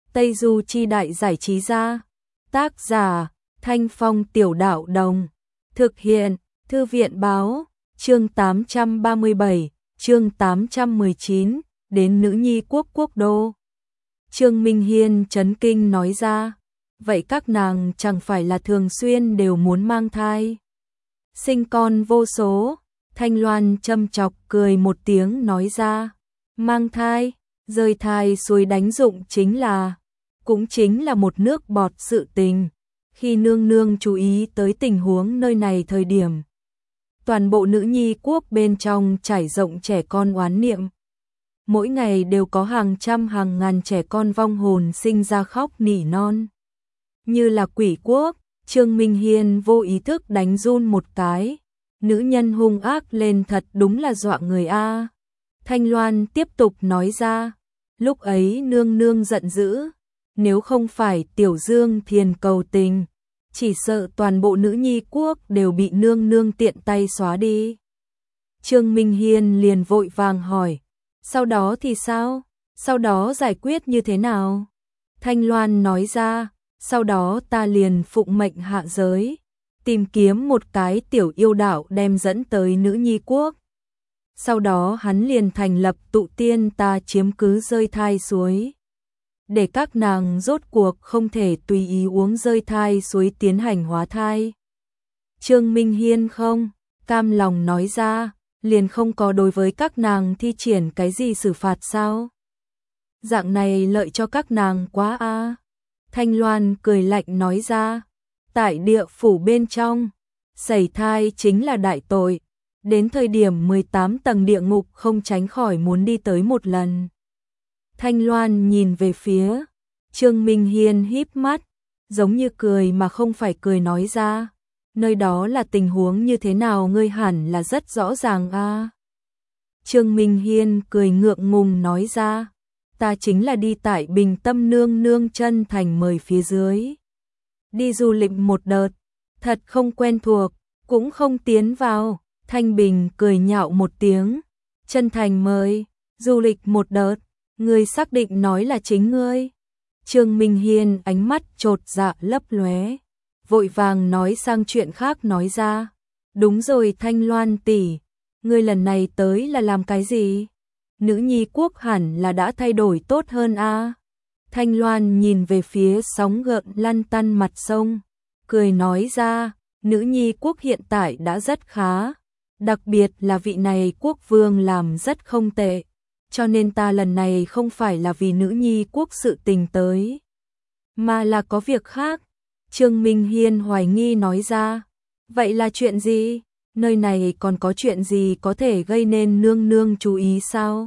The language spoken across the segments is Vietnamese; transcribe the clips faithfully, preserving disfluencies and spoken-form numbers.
Tây Du Chi Đại Giải Trí Gia. Tác giả Thanh Phong Tiểu Đạo Đồng. Thực hiện Thư viện Báo. Chương tám trăm ba mươi bảy, chương tám trăm mười chín, đến nữ nhi quốc quốc đô. Trương Minh Hiên chấn kinh nói ra, vậy các nàng chẳng phải là thường xuyên đều muốn mang thai, sinh con vô số. Thanh Loan châm chọc cười một tiếng nói ra, mang thai, rơi thai suối đánh dụng chính là, cũng chính là một nước bọt sự tình. Khi nương nương chú ý tới tình huống nơi này thời điểm, toàn bộ nữ nhi quốc bên trong trải rộng trẻ con oán niệm. Mỗi ngày đều có hàng trăm hàng ngàn trẻ con vong hồn sinh ra khóc nỉ non. Như là quỷ quốc, Trương Minh Hiên vô ý thức đánh run một cái. Nữ nhân hung ác lên thật đúng là dọa người a. Thanh Loan tiếp tục nói ra, lúc ấy nương nương giận dữ, nếu không phải Tiểu Dương Thiền cầu tình, chỉ sợ toàn bộ nữ nhi quốc đều bị nương nương tiện tay xóa đi. Trương Minh Hiên liền vội vàng hỏi, sau đó thì sao? Sau đó giải quyết như thế nào? Thanh Loan nói ra, sau đó ta liền phụng mệnh hạ giới, tìm kiếm một cái tiểu yêu đạo đem dẫn tới nữ nhi quốc. Sau đó hắn liền thành lập tụ tiên ta chiếm cứ rơi thai suối, để các nàng rốt cuộc không thể tùy ý uống rơi thai suối tiến hành hóa thai. Trương Minh Hiên không cam lòng nói ra, liền không có đối với các nàng thi triển cái gì xử phạt sao? Dạng này lợi cho các nàng quá a. À. Thanh Loan cười lạnh nói ra, tại địa phủ bên trong, sẩy thai chính là đại tội, đến thời điểm mười tám tầng địa ngục không tránh khỏi muốn đi tới một lần. Thanh Loan nhìn về phía Trương Minh Hiên híp mắt, giống như cười mà không phải cười nói ra, nơi đó là tình huống như thế nào ngươi hẳn là rất rõ ràng a. À. Trương Minh Hiên cười ngượng ngùng nói ra, ta chính là đi tại Bình Tâm nương nương chân thành mời phía dưới, đi du lịch một đợt, thật không quen thuộc, cũng không tiến vào. Thanh Bình cười nhạo một tiếng, chân thành mời, du lịch một đợt, ngươi xác định nói là chính ngươi? Trương Minh Hiên ánh mắt chột dạ lấp lóe, vội vàng nói sang chuyện khác nói ra, đúng rồi Thanh Loan tỷ, ngươi lần này tới là làm cái gì? Nữ nhi quốc hẳn là đã thay đổi tốt hơn a. À? Thanh Loan nhìn về phía sóng gợn lăn tăn mặt sông, cười nói ra, nữ nhi quốc hiện tại đã rất khá, đặc biệt là vị này quốc vương làm rất không tệ, cho nên ta lần này không phải là vì nữ nhi quốc sự tình tới, mà là có việc khác. Trương Minh Hiên hoài nghi nói ra, vậy là chuyện gì? Nơi này còn có chuyện gì có thể gây nên nương nương chú ý sao?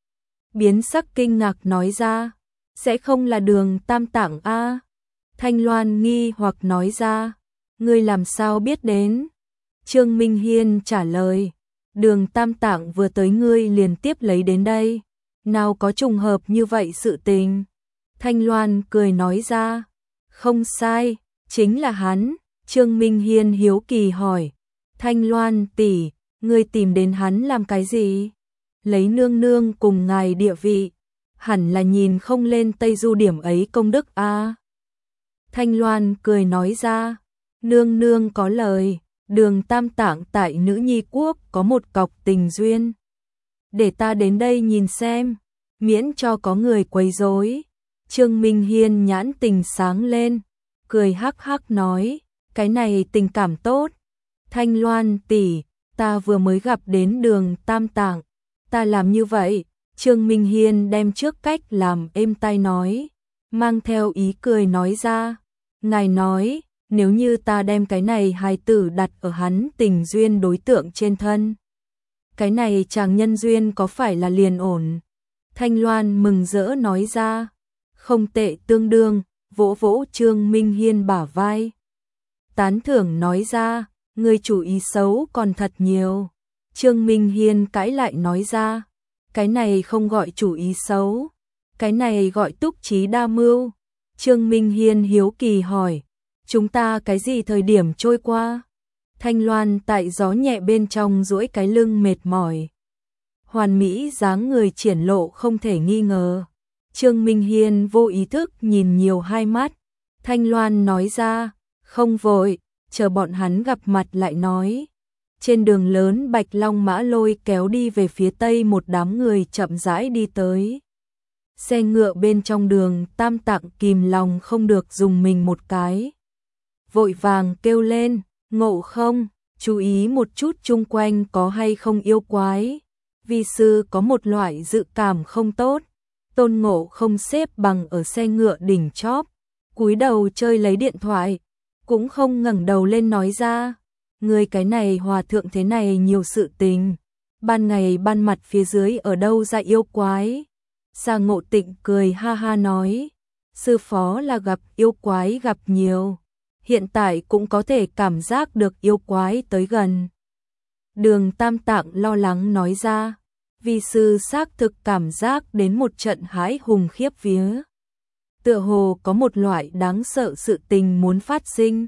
Biến sắc kinh ngạc nói ra, sẽ không là Đường Tam Tạng a? À? Thanh Loan nghi hoặc nói ra, ngươi làm sao biết đến? Trương Minh Hiên trả lời, Đường Tam Tạng vừa tới ngươi liền tiếp lấy đến đây, nào có trùng hợp như vậy sự tình. Thanh Loan cười nói ra, không sai, chính là hắn. Trương Minh Hiên hiếu kỳ hỏi, Thanh Loan tỷ, ngươi tìm đến hắn làm cái gì? Lấy nương nương cùng ngài địa vị, hẳn là nhìn không lên Tây Du điểm ấy công đức a. À. Thanh Loan cười nói ra, nương nương có lời, Đường Tam Tạng tại nữ nhi quốc có một cọc tình duyên, để ta đến đây nhìn xem, miễn cho có người quấy rối. Trương Minh Hiên nhãn tình sáng lên, cười hắc hắc nói, cái này tình cảm tốt. Thanh Loan tỷ, ta vừa mới gặp đến Đường Tam Tạng, ta làm như vậy. Trương Minh Hiên đem trước cách làm êm tai nói, mang theo ý cười nói ra, ngài nói, nếu như ta đem cái này hài tử đặt ở hắn tình duyên đối tượng trên thân, cái này chàng nhân duyên có phải là liền ổn? Thanh Loan mừng rỡ nói ra, không tệ tương đương, vỗ vỗ Trương Minh Hiên bả vai. Tán thưởng nói ra, ngươi chủ ý xấu còn thật nhiều. Trương Minh Hiên cãi lại nói ra, cái này không gọi chủ ý xấu, cái này gọi túc trí đa mưu. Trương Minh Hiên hiếu kỳ hỏi, chúng ta cái gì thời điểm trôi qua? Thanh Loan tại gió nhẹ bên trong duỗi cái lưng mệt mỏi, hoàn mỹ dáng người triển lộ không thể nghi ngờ. Trương Minh Hiên vô ý thức nhìn nhiều hai mắt. Thanh Loan nói ra, không vội, chờ bọn hắn gặp mặt lại nói. Trên đường lớn Bạch Long mã lôi kéo đi về phía tây, một đám người chậm rãi đi tới. Xe ngựa bên trong đường, Tam Tạng kìm lòng không được dùng mình một cái. Vội vàng kêu lên, Ngộ Không, chú ý một chút chung quanh có hay không yêu quái. Vi sư có một loại dự cảm không tốt. Tôn Ngộ Không xếp bằng ở xe ngựa đỉnh chóp, cúi đầu chơi lấy điện thoại, cũng không ngẩng đầu lên nói ra. Người cái này hòa thượng thế này nhiều sự tình. Ban ngày ban mặt phía dưới ở đâu ra yêu quái. Sa Ngộ Tịnh cười ha ha nói, sư phó là gặp yêu quái gặp nhiều, hiện tại cũng có thể cảm giác được yêu quái tới gần. Đường Tam Tạng lo lắng nói ra, vi sư xác thực cảm giác đến một trận hãi hùng khiếp vía. Tựa hồ có một loại đáng sợ sự tình muốn phát sinh.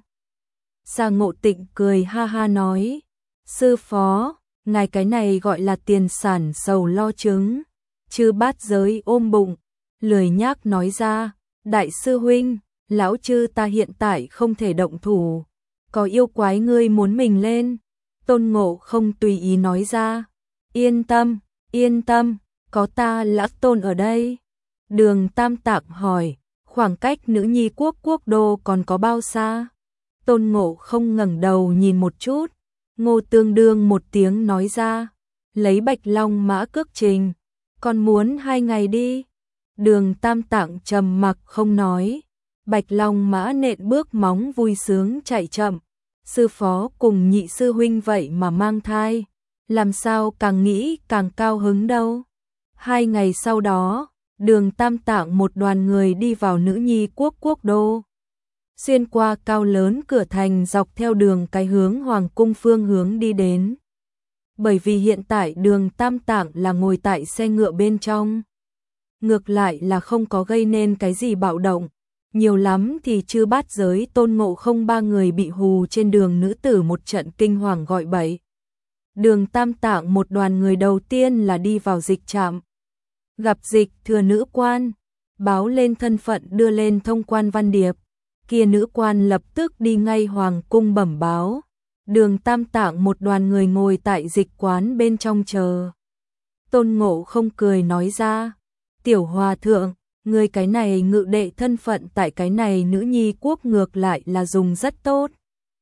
Sa Ngộ Tịnh cười ha ha nói, sư phó, ngài cái này gọi là tiền sản sầu lo trứng. Chư Bát Giới ôm bụng, lười nhác nói ra, đại sư huynh, lão chư ta hiện tại không thể động thủ, có yêu quái ngươi muốn mình lên. Tôn Ngộ Không tùy ý nói ra, yên tâm, yên tâm, có ta Lã Tôn ở đây. Đường Tam Tạng hỏi, khoảng cách Nữ Nhi quốc quốc đô còn có bao xa? Tôn Ngộ Không ngẩng đầu nhìn một chút, Ngô tương đương một tiếng nói ra, lấy Bạch Long mã cước trình, còn muốn hai ngày đi. Đường Tam Tạng trầm mặc không nói. Bạch Long mã nện bước móng vui sướng chạy chậm. Sư phó cùng nhị sư huynh vậy mà mang thai, làm sao càng nghĩ càng cao hứng đâu. Hai ngày sau đó, đường Tam Tạng một đoàn người đi vào Nữ Nhi quốc quốc đô. Xuyên qua cao lớn cửa thành, dọc theo đường cái hướng hoàng cung phương hướng đi đến. Bởi vì hiện tại đường Tam Tạng là ngồi tại xe ngựa bên trong, ngược lại là không có gây nên cái gì bạo động. Nhiều lắm thì Chư Bát Giới Tôn Ngộ Không ba người bị hù trên đường nữ tử một trận kinh hoàng gọi bậy. Đường Tam Tạng một đoàn người đầu tiên là đi vào dịch trạm. Gặp dịch thừa nữ quan, báo lên thân phận đưa lên thông quan văn điệp. Kia nữ quan lập tức đi ngay hoàng cung bẩm báo. Đường Tam Tạng một đoàn người ngồi tại dịch quán bên trong chờ. Tôn Ngộ Không cười nói ra, tiểu hòa thượng, người cái này ngự đệ thân phận tại cái này Nữ Nhi quốc ngược lại là dùng rất tốt.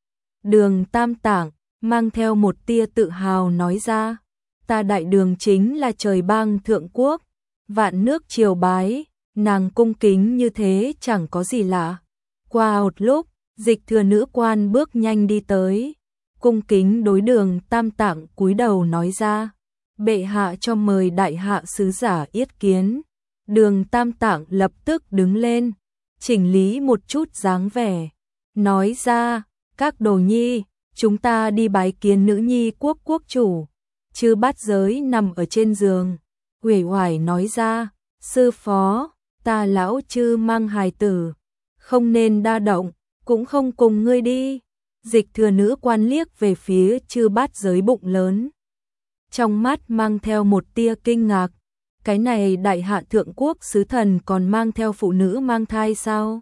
Đường Tam Tạng mang theo một tia tự hào nói ra, ta đại đường chính là trời bang thượng quốc, vạn nước triều bái, nàng cung kính như thế chẳng có gì lạ. Qua một lúc, dịch thừa nữ quan bước nhanh đi tới, cung kính đối đường Tam Tạng cúi đầu nói ra, bệ hạ cho mời đại hạ sứ giả yết kiến. Đường Tam Tạng lập tức đứng lên, chỉnh lý một chút dáng vẻ, nói ra, các đồ nhi, chúng ta đi bái kiến Nữ Nhi quốc quốc chủ. Chư Bát Giới nằm ở trên giường, uể oải nói ra, sư phó, ta lão chư mang hài tử, không nên đa động, cũng không cùng ngươi đi. Dịch thừa nữ quan liếc về phía Chư Bát Giới bụng lớn, trong mắt mang theo một tia kinh ngạc. Cái này đại hạ thượng quốc sứ thần còn mang theo phụ nữ mang thai sao?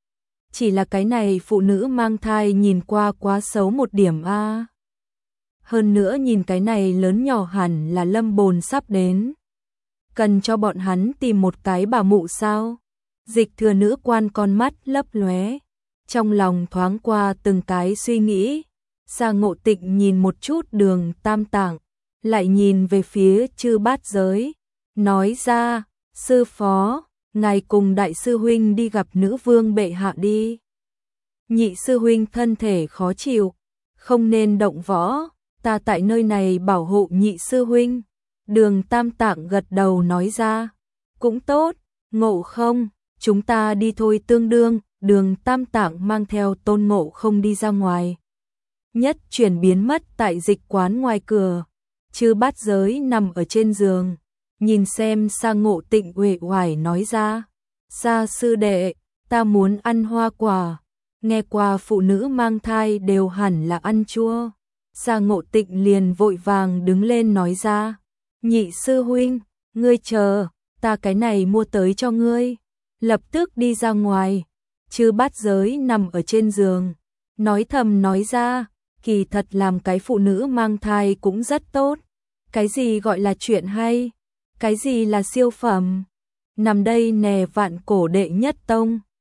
Chỉ là cái này phụ nữ mang thai nhìn qua quá xấu một điểm a. Hơn nữa nhìn cái này lớn nhỏ hẳn là lâm bồn sắp đến. Cần cho bọn hắn tìm một cái bà mụ sao? Dịch thừa nữ quan con mắt lấp lóe, trong lòng thoáng qua từng cái suy nghĩ. Sa Ngộ Tịnh nhìn một chút đường Tam Tạng, lại nhìn về phía Chư Bát Giới, nói ra, sư phó, ngài cùng đại sư huynh đi gặp nữ vương bệ hạ đi. Nhị sư huynh thân thể khó chịu, không nên động võ, ta tại nơi này bảo hộ nhị sư huynh. Đường Tam Tạng gật đầu nói ra, cũng tốt, Ngộ Không, chúng ta đi thôi. Tương đương, đường Tam Tạng mang theo Tôn Ngộ Không đi ra ngoài. Nhất chuyển biến mất tại dịch quán ngoài cửa, Chư Bát Giới nằm ở trên giường, nhìn xem Sa Ngộ Tịnh uể oải nói ra, Sa sư đệ, ta muốn ăn hoa quả, nghe qua phụ nữ mang thai đều hẳn là ăn chua. Sa Ngộ Tịnh liền vội vàng đứng lên nói ra, nhị sư huynh, ngươi chờ, ta cái này mua tới cho ngươi. Lập tức đi ra ngoài, Chư Bát Giới nằm ở trên giường, nói thầm nói ra, kỳ thật làm cái phụ nữ mang thai cũng rất tốt. Cái gì gọi là chuyện hay? Cái gì là siêu phẩm? Nằm đây nè vạn cổ đệ nhất tông.